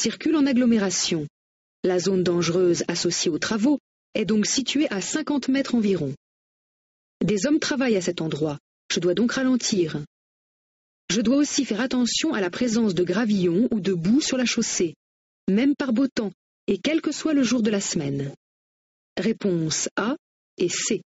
circule en agglomération. La zone dangereuse associée aux travaux est donc située à 50 mètres environ. Des hommes travaillent à cet endroit, je dois donc ralentir. Je dois aussi faire attention à la présence de gravillons ou de boue sur la chaussée, même par beau temps, et quel que soit le jour de la semaine. Réponse A et C.